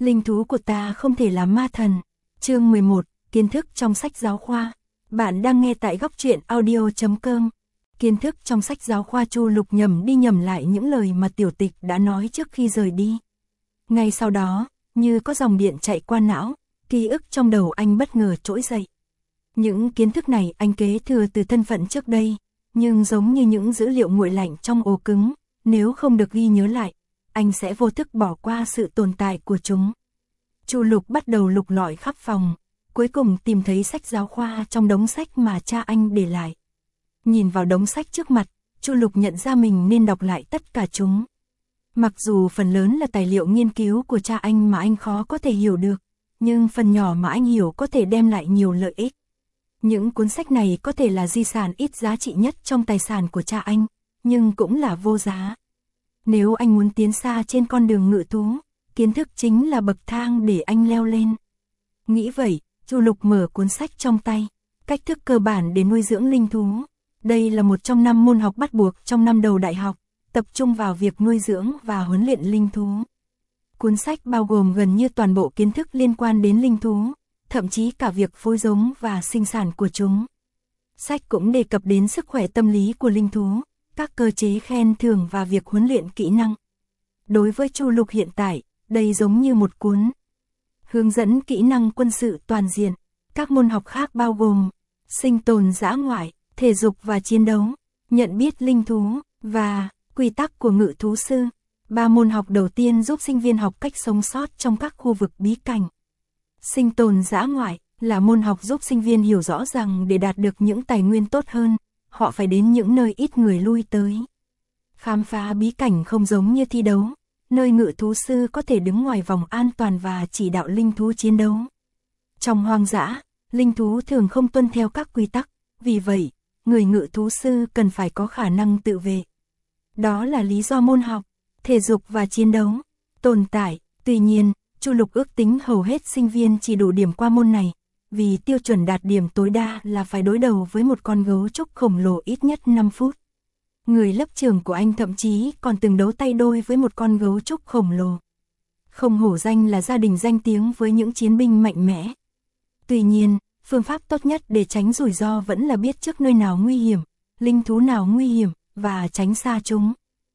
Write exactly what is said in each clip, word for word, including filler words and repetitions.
Linh thú của ta không thể là ma thần. Chương mười một, kiến thức trong sách giáo khoa. Bạn đang nghe tại góc truyện audio chấm com. Kiến thức trong sách giáo khoa. Chu Lục nhầm đi nhầm lại những lời mà Tiểu Tịch đã nói trước khi rời đi. Ngay sau đó, như có dòng điện chạy qua não, ký ức trong đầu anh bất ngờ trỗi dậy. Những kiến thức này anh kế thừa từ thân phận trước đây, nhưng giống như những dữ liệu nguội lạnh trong ổ cứng, nếu không được ghi nhớ lại, anh sẽ vô thức bỏ qua sự tồn tại của chúng. Chu Lục bắt đầu lục lọi khắp phòng, cuối cùng tìm thấy sách giáo khoa trong đống sách mà cha anh để lại. Nhìn vào đống sách trước mặt, Chu Lục nhận ra mình nên đọc lại tất cả chúng. Mặc dù phần lớn là tài liệu nghiên cứu của cha anh mà anh khó có thể hiểu được, nhưng phần nhỏ mà anh hiểu có thể đem lại nhiều lợi ích. Những cuốn sách này có thể là di sản ít giá trị nhất trong tài sản của cha anh, nhưng cũng là vô giá. Nếu anh muốn tiến xa trên con đường ngự thú, kiến thức chính là bậc thang để anh leo lên. Nghĩ vậy, Chu Lục mở cuốn sách trong tay, cách thức cơ bản để nuôi dưỡng linh thú. Đây là một trong năm môn học bắt buộc trong năm đầu đại học, tập trung vào việc nuôi dưỡng và huấn luyện linh thú. Cuốn sách bao gồm gần như toàn bộ kiến thức liên quan đến linh thú, thậm chí cả việc phối giống và sinh sản của chúng. Sách cũng đề cập đến sức khỏe tâm lý của linh thú, các cơ chế khen thưởng và việc huấn luyện kỹ năng. Đối với Chu Lục hiện tại, đây giống như một cuốn hướng dẫn kỹ năng quân sự toàn diện. Các môn học khác bao gồm sinh tồn dã ngoại, thể dục và chiến đấu, nhận biết linh thú, và quy tắc của ngự thú sư. Ba môn học đầu tiên giúp sinh viên học cách sống sót trong các khu vực bí cảnh. Sinh tồn dã ngoại là môn học giúp sinh viên hiểu rõ rằng để đạt được những tài nguyên tốt hơn, họ phải đến những nơi ít người lui tới. Khám phá bí cảnh không giống như thi đấu, nơi ngự thú sư có thể đứng ngoài vòng an toàn và chỉ đạo linh thú chiến đấu. Trong hoang dã, linh thú thường không tuân theo các quy tắc, vì vậy, người ngự thú sư cần phải có khả năng tự vệ. Đó là lý do môn học thể dục và chiến đấu tồn tại. Tuy nhiên, Chu Lục ước tính hầu hết sinh viên chỉ đủ điểm qua môn này, vì tiêu chuẩn đạt điểm tối đa là phải đối đầu với một con gấu trúc khổng lồ ít nhất năm phút. Người lớp trưởng của anh thậm chí còn từng đấu tay đôi với một con gấu trúc khổng lồ. Không hổ danh là gia đình danh tiếng với những chiến binh mạnh mẽ. Tuy nhiên, phương pháp tốt nhất để tránh rủi ro vẫn là biết trước nơi nào nguy hiểm, linh thú nào nguy hiểm, và tránh xa chúng.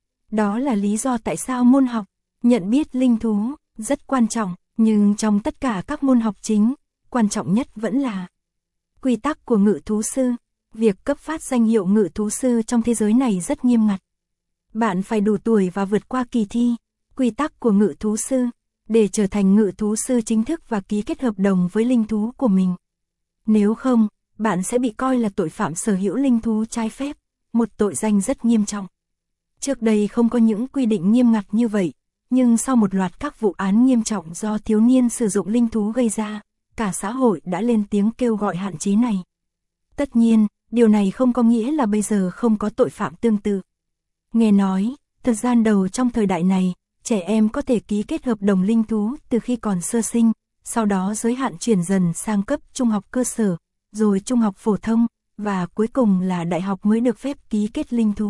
Đó là lý do tại sao môn học nhận biết linh thú rất quan trọng, nhưng trong tất cả các môn học chính, quan trọng nhất vẫn là quy tắc của ngự thú sư. Việc cấp phát danh hiệu ngự thú sư trong thế giới này rất nghiêm ngặt. Bạn phải đủ tuổi và vượt qua kỳ thi, quy tắc của ngự thú sư, để trở thành ngự thú sư chính thức và ký kết hợp đồng với linh thú của mình. Nếu không, bạn sẽ bị coi là tội phạm sở hữu linh thú trái phép, một tội danh rất nghiêm trọng. Trước đây không có những quy định nghiêm ngặt như vậy, nhưng sau một loạt các vụ án nghiêm trọng do thiếu niên sử dụng linh thú gây ra, cả xã hội đã lên tiếng kêu gọi hạn chế này. Tất nhiên, điều này không có nghĩa là bây giờ không có tội phạm tương tự. Nghe nói, thời gian đầu trong thời đại này, trẻ em có thể ký kết hợp đồng linh thú từ khi còn sơ sinh, sau đó giới hạn chuyển dần sang cấp trung học cơ sở, rồi trung học phổ thông, và cuối cùng là đại học mới được phép ký kết linh thú.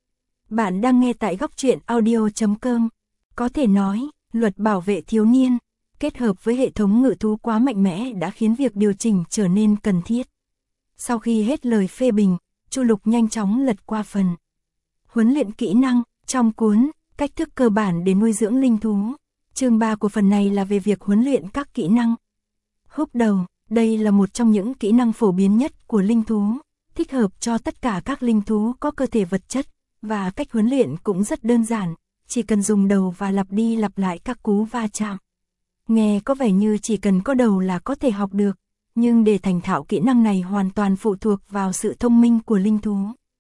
Bạn đang nghe tại góc truyện audio chấm com. Có thể nói, luật bảo vệ thiếu niên, kết hợp với hệ thống ngự thú quá mạnh mẽ đã khiến việc điều chỉnh trở nên cần thiết. Sau khi hết lời phê bình, Chu Lục nhanh chóng lật qua phần huấn luyện kỹ năng trong cuốn Cách thức cơ bản để nuôi dưỡng linh thú. Chương ba của phần này là về việc huấn luyện các kỹ năng. Húc đầu, đây là một trong những kỹ năng phổ biến nhất của linh thú, thích hợp cho tất cả các linh thú có cơ thể vật chất, và cách huấn luyện cũng rất đơn giản, chỉ cần dùng đầu và lặp đi lặp lại các cú va chạm. Nghe có vẻ như chỉ cần có đầu là có thể học được, nhưng để thành thạo kỹ năng này hoàn toàn phụ thuộc vào sự thông minh của linh thú.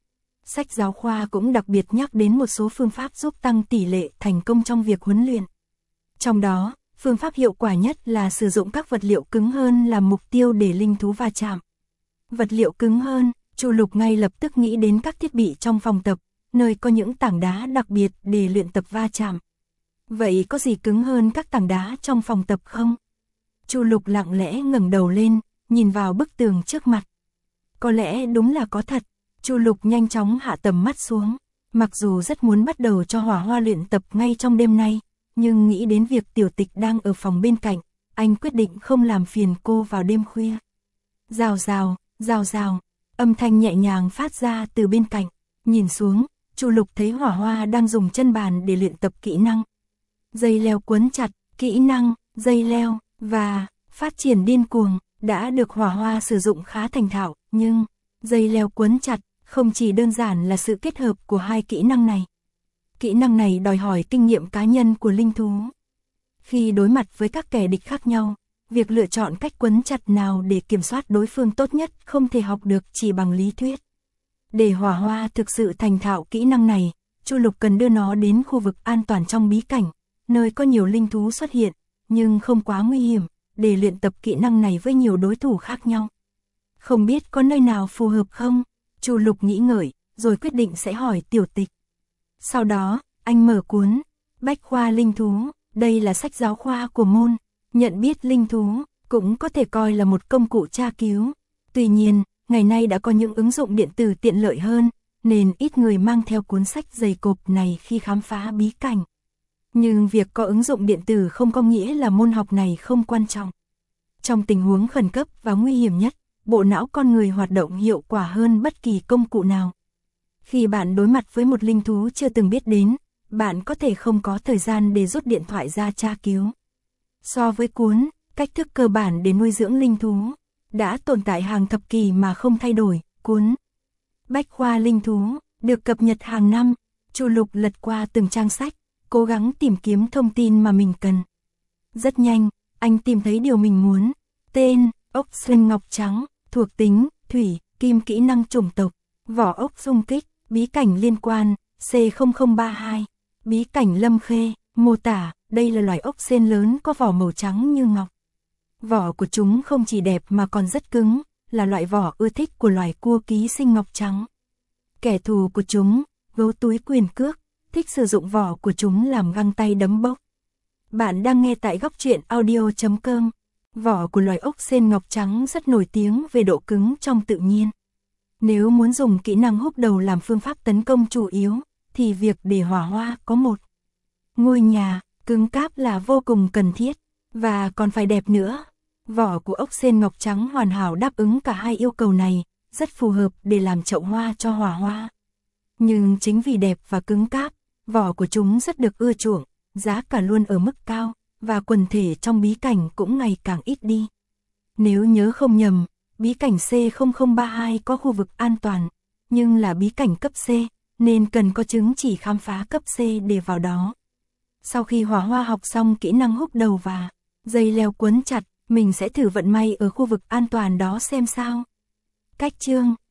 Sách giáo khoa cũng đặc biệt nhắc đến một số phương pháp giúp tăng tỷ lệ thành công trong việc huấn luyện. Trong đó, phương pháp hiệu quả nhất là sử dụng các vật liệu cứng hơn làm mục tiêu để linh thú va chạm. Vật liệu cứng hơn, Chu Lục ngay lập tức nghĩ đến các thiết bị trong phòng tập, nơi có những tảng đá đặc biệt để luyện tập va chạm. Vậy có gì cứng hơn các tảng đá trong phòng tập không? Chu Lục lặng lẽ ngẩng đầu lên, nhìn vào bức tường trước mặt. Có lẽ đúng là có thật. Chu Lục nhanh chóng hạ tầm mắt xuống. Mặc dù rất muốn bắt đầu cho Hỏa Hoa luyện tập ngay trong đêm nay, nhưng nghĩ đến việc Tiểu Tịch đang ở phòng bên cạnh, anh quyết định không làm phiền cô vào đêm khuya. Rào rào, rào rào, âm thanh nhẹ nhàng phát ra từ bên cạnh, nhìn xuống, Chu Lục thấy Hỏa Hoa đang dùng chân bàn để luyện tập kỹ năng. Dây leo quấn chặt, kỹ năng, dây leo, và phát triển điên cuồng, đã được Hỏa Hoa sử dụng khá thành thạo, nhưng dây leo quấn chặt không chỉ đơn giản là sự kết hợp của hai kỹ năng này. Kỹ năng này đòi hỏi kinh nghiệm cá nhân của linh thú. Khi đối mặt với các kẻ địch khác nhau, việc lựa chọn cách quấn chặt nào để kiểm soát đối phương tốt nhất không thể học được chỉ bằng lý thuyết. Để Hỏa Hoa thực sự thành thạo kỹ năng này, Chu Lục cần đưa nó đến khu vực an toàn trong bí cảnh, nơi có nhiều linh thú xuất hiện, nhưng không quá nguy hiểm, để luyện tập kỹ năng này với nhiều đối thủ khác nhau. Không biết có nơi nào phù hợp không? Chu Lục nghĩ ngợi, rồi quyết định sẽ hỏi Tiểu Tịch. Sau đó, anh mở cuốn Bách khoa linh thú, đây là sách giáo khoa của môn nhận biết linh thú, cũng có thể coi là một công cụ tra cứu. Tuy nhiên, ngày nay đã có những ứng dụng điện tử tiện lợi hơn, nên ít người mang theo cuốn sách dày cộp này khi khám phá bí cảnh. Nhưng việc có ứng dụng điện tử không có nghĩa là môn học này không quan trọng. Trong tình huống khẩn cấp và nguy hiểm nhất, bộ não con người hoạt động hiệu quả hơn bất kỳ công cụ nào. Khi bạn đối mặt với một linh thú chưa từng biết đến, bạn có thể không có thời gian để rút điện thoại ra tra cứu. So với cuốn Cách thức cơ bản để nuôi dưỡng linh thú, đã tồn tại hàng thập kỷ mà không thay đổi, cuốn Bách khoa linh thú được cập nhật hàng năm. Chu Lục lật qua từng trang sách, cố gắng tìm kiếm thông tin mà mình cần. Rất nhanh, anh tìm thấy điều mình muốn. Tên, ốc sên ngọc trắng, thuộc tính, thủy, kim, kỹ năng chủng tộc, vỏ ốc xung kích, bí cảnh liên quan, C không không ba hai, bí cảnh Lâm Khê, mô tả, đây là loài ốc sên lớn có vỏ màu trắng như ngọc. Vỏ của chúng không chỉ đẹp mà còn rất cứng, là loại vỏ ưa thích của loài cua ký sinh ngọc trắng. Kẻ thù của chúng, gấu túi quyền cước, thích sử dụng vỏ của chúng làm găng tay đấm bốc. Bạn đang nghe tại góc truyện audio chấm com. Vỏ của loài ốc sên ngọc trắng rất nổi tiếng về độ cứng trong tự nhiên. Nếu muốn dùng kỹ năng húc đầu làm phương pháp tấn công chủ yếu, thì việc để Hỏa Hoa có một ngôi nhà cứng cáp là vô cùng cần thiết, và còn phải đẹp nữa. Vỏ của ốc sên ngọc trắng hoàn hảo đáp ứng cả hai yêu cầu này, rất phù hợp để làm chậu hoa cho Hỏa Hoa. Nhưng chính vì đẹp và cứng cáp, vỏ của chúng rất được ưa chuộng, giá cả luôn ở mức cao, và quần thể trong bí cảnh cũng ngày càng ít đi. Nếu nhớ không nhầm, bí cảnh C không không ba hai có khu vực an toàn, nhưng là bí cảnh cấp C, nên cần có chứng chỉ khám phá cấp C để vào đó. Sau khi Hỏa Hoa học xong kỹ năng húc đầu và dây leo quấn chặt, mình sẽ thử vận may ở khu vực an toàn đó xem sao. Cách chương